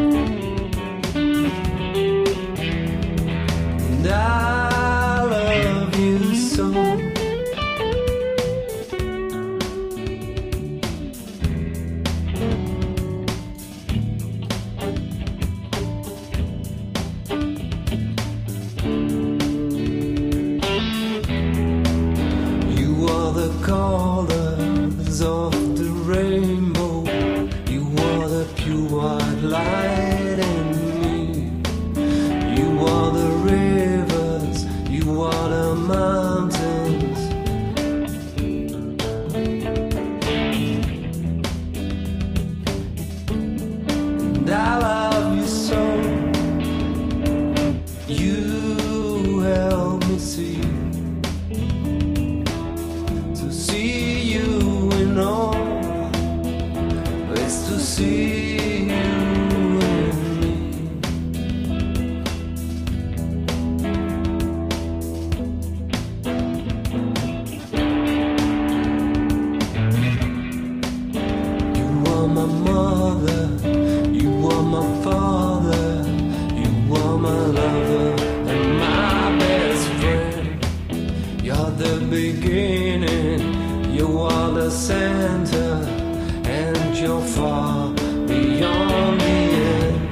And I love you so. You are the colors of the rainbow. You are the pure white light in me. You are the rivers. You are the mountains. And I love you so. You help me see you in all. It's to see you in me. You are my mother, you are my father, you are my lover and my best friend. You're the beginning, you are the center, and you're far beyond the end.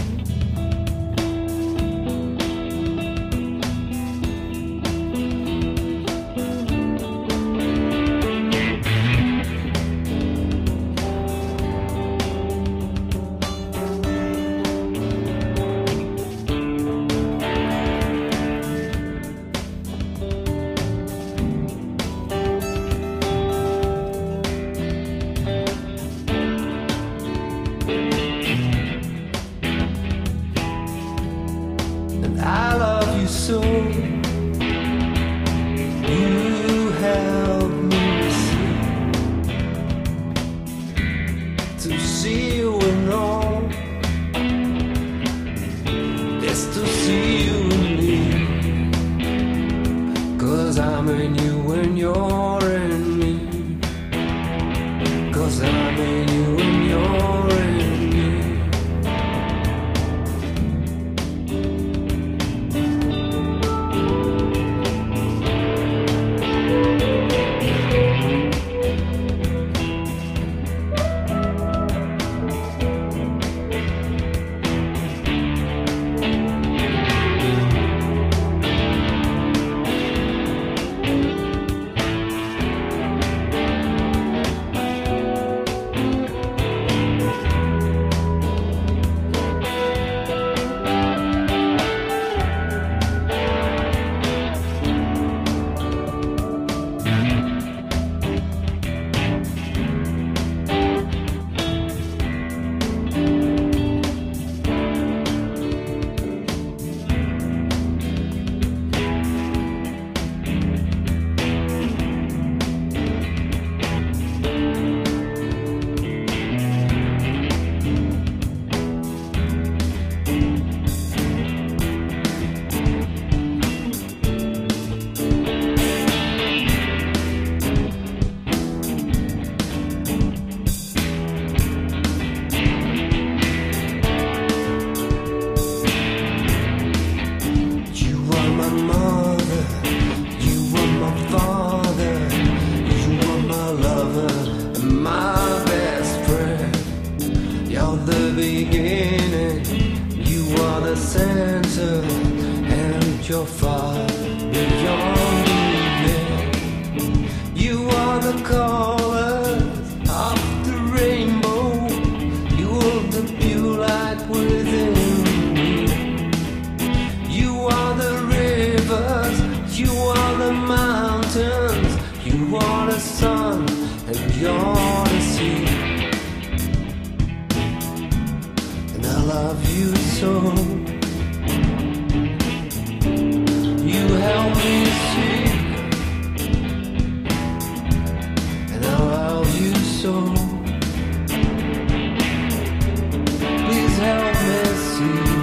And I love you so. You help me see, to see you in all. It's to see you in me. 'Cause I'm in you and you're in me. 'Cause I'm in you and you're in me. center, and you're far beyond the end. You are the colors of the rainbow. You are the pure light within me. You are the rivers, you are the mountains, you are the sun, and you're the sea. And I love you so. You help me see, and I love you so. Please help me see.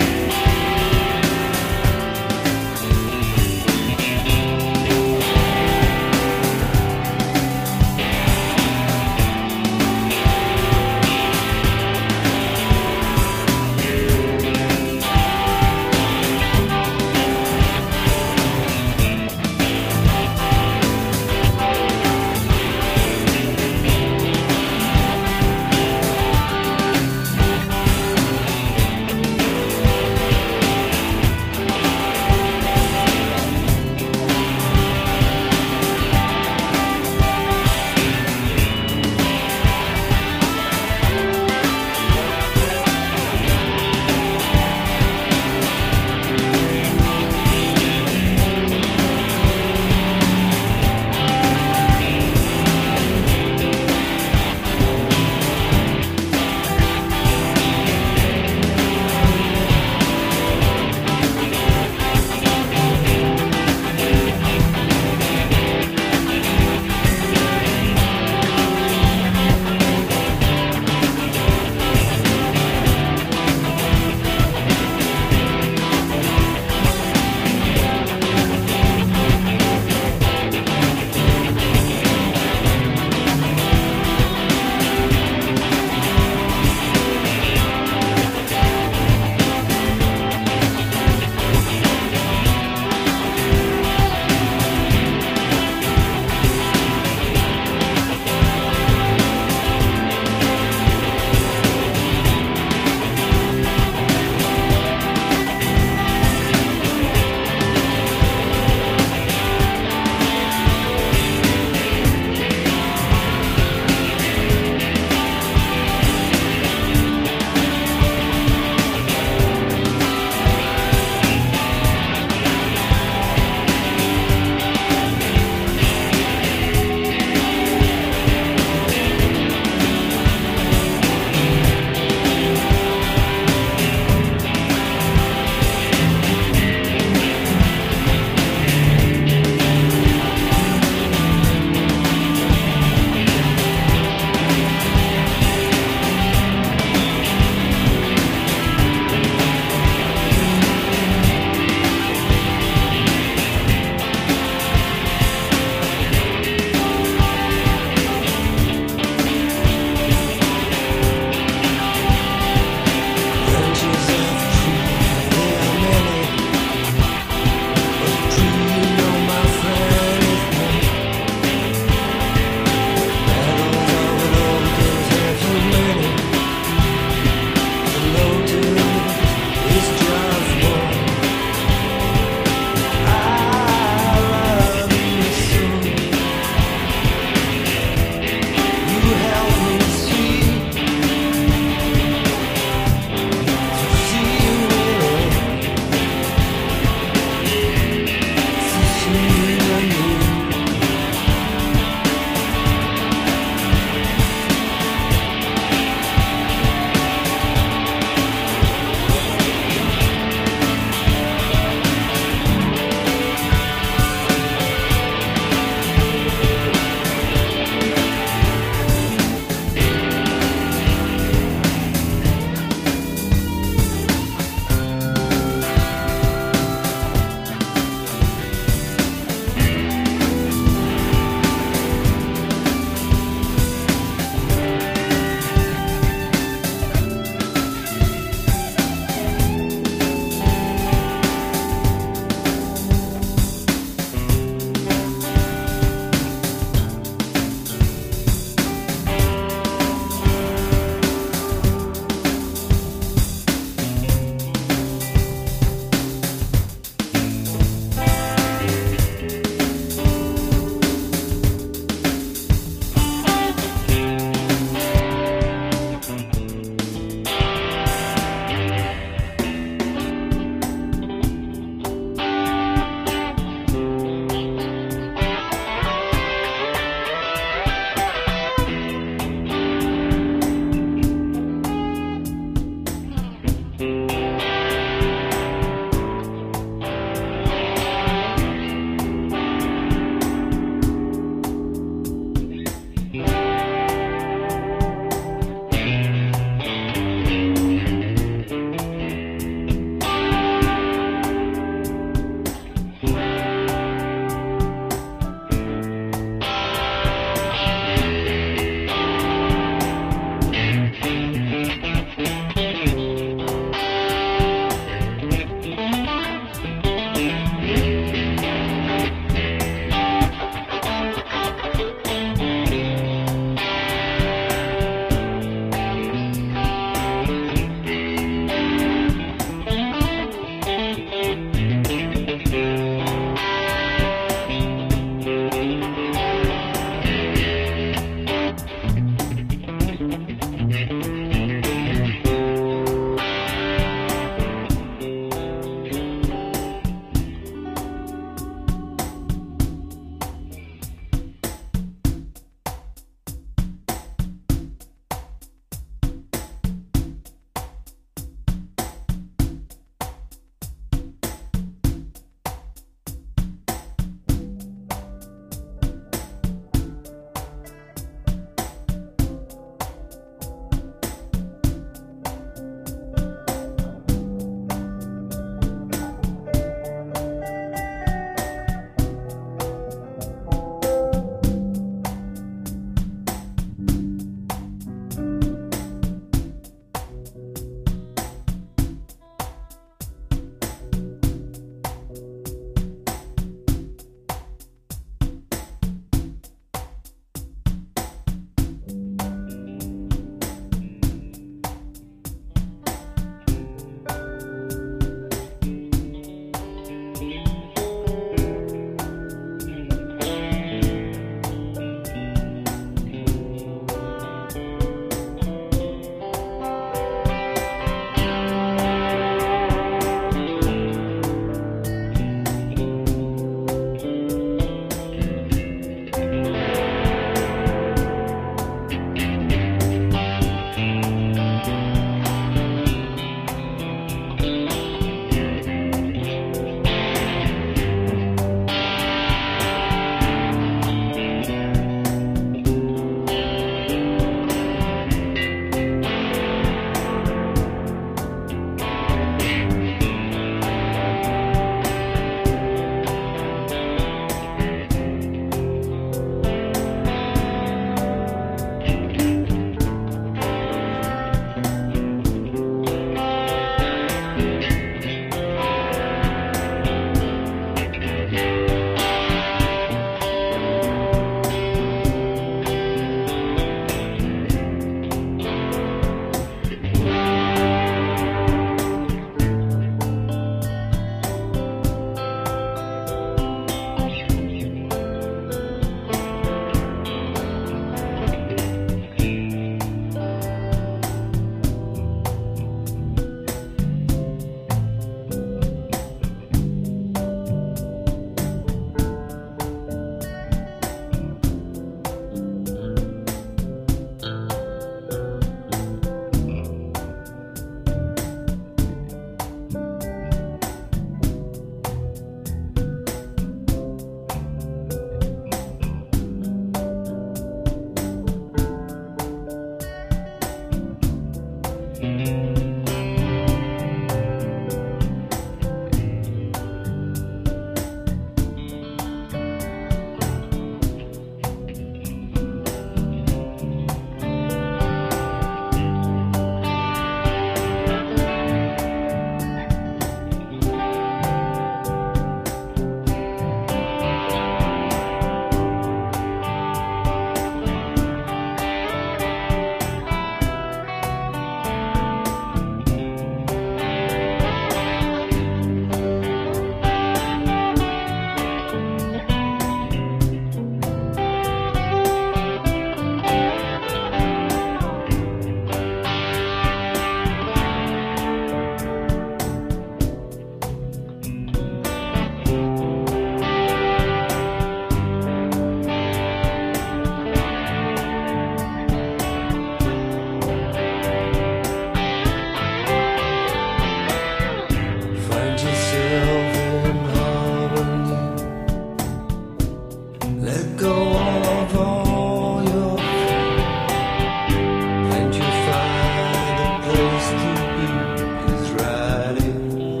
Let go of all your fear, and you find the place to be is right here.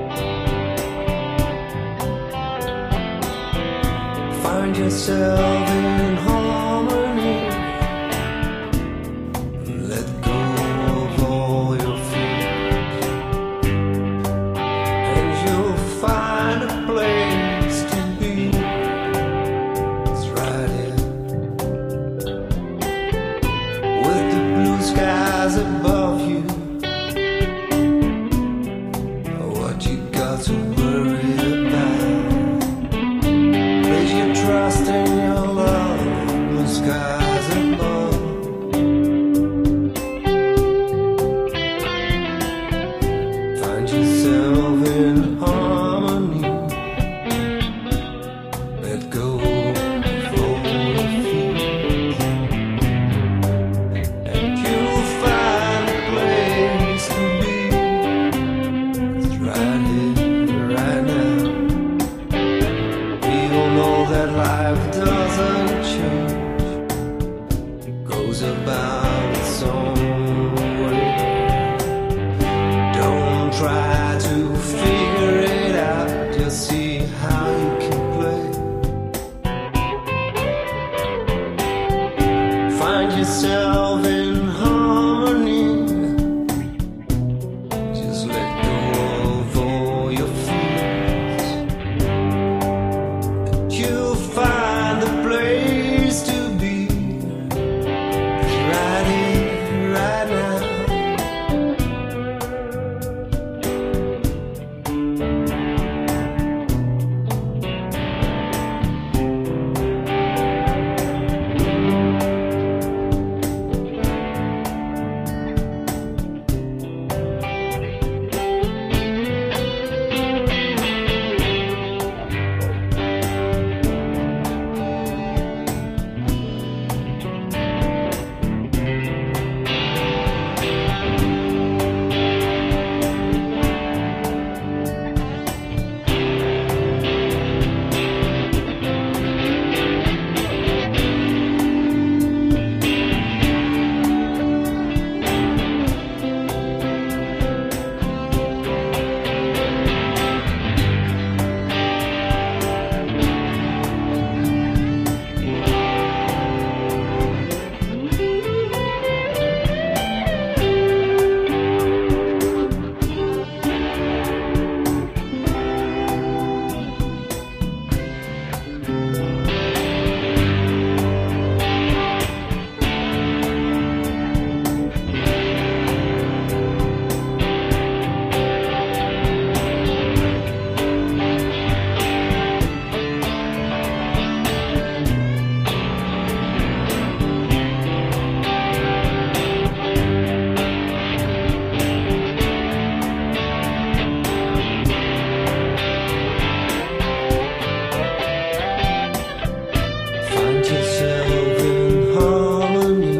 Find yourself in harmony. Let go of all your fears, and you'll find a place to be. It's right here. With the blue skies above you, what you got to worry about? Place your trust in your love, blue skies above. Find yourself in harmony. Let go of all your fears, and you'll find a place to be. It's right here, right now. We all know that life doesn't change, goes about its own way. Don't try to figure it out, just see how you can play. Find yourself in harmony. Just let go of all your fears. You'll find the place to be. It's right here, right now. Find yourself in harmony.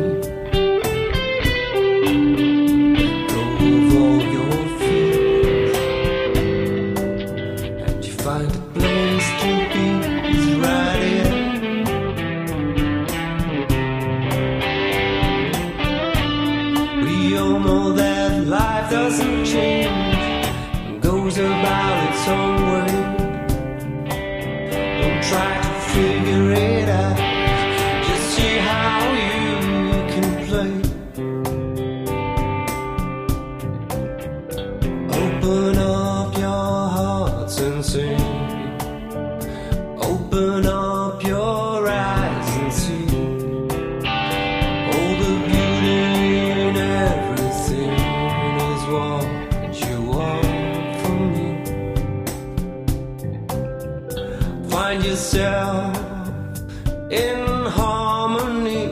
Let go of all your fears, and you find a place to be. Is right here. We all know that life doesn't change, goes about its own way. Don't try to figure it out, just see how you can play. Open up your hearts and sing. Open up your eyes and see all the beauty in everything is what you want from me. Find yourself in harmony.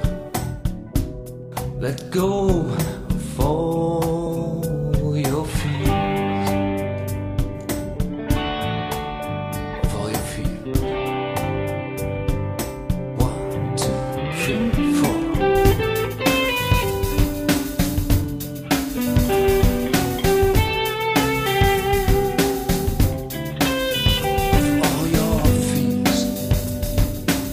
Let go of all your fears, of all your fears. 1, 2, 3, 4. Of all your fears.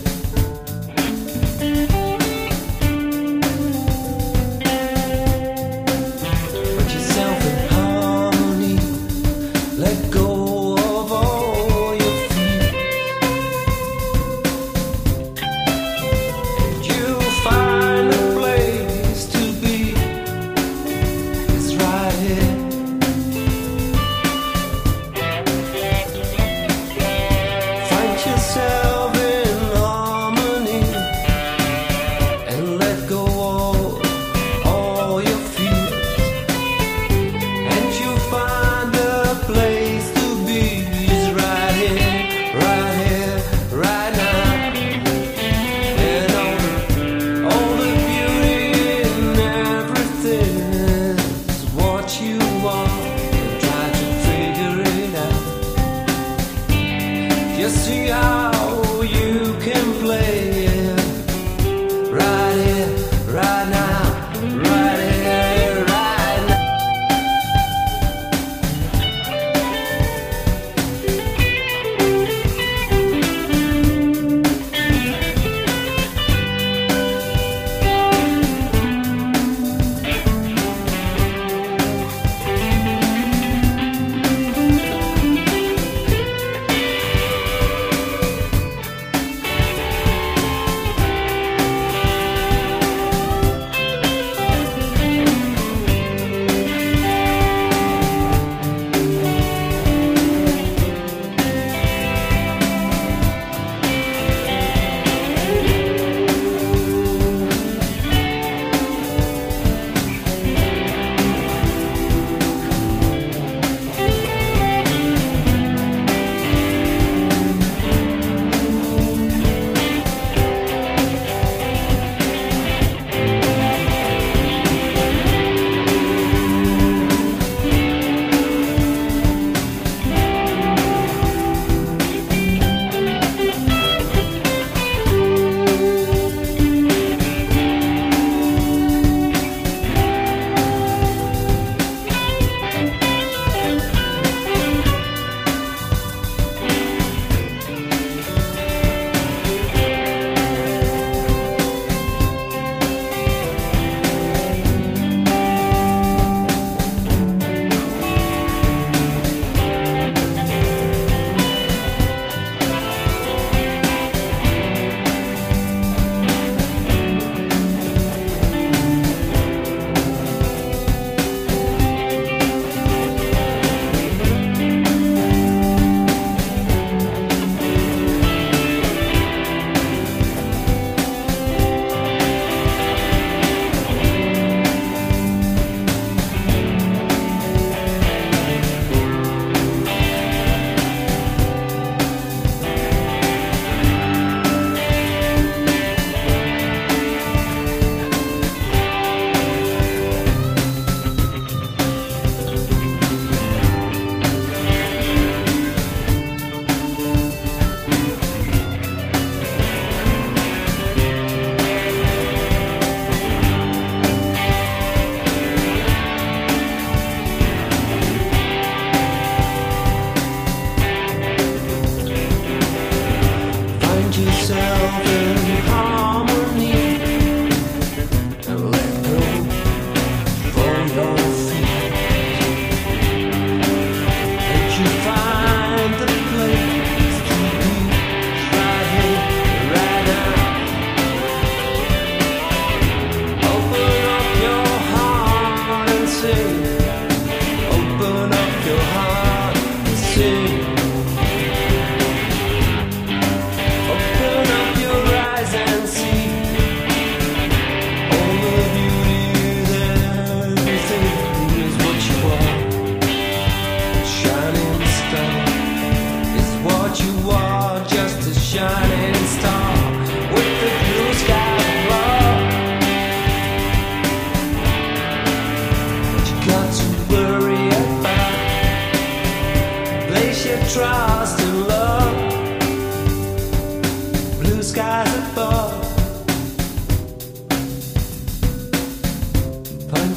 Find yourself in harmony and let go for your feet. And you find the place to be right here, right now. Open up your heart and sing. Open up your heart and sing. Open up your eyes and see all the beauty is everything is what you are. Shining star is what you are, just a shining star with the blue sky above. What you got to worry about? Place your trust in love. Blue skies above. Punch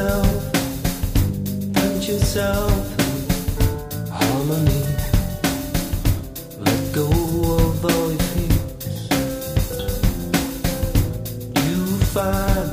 yourself in harmony. Let go of all your fears. You find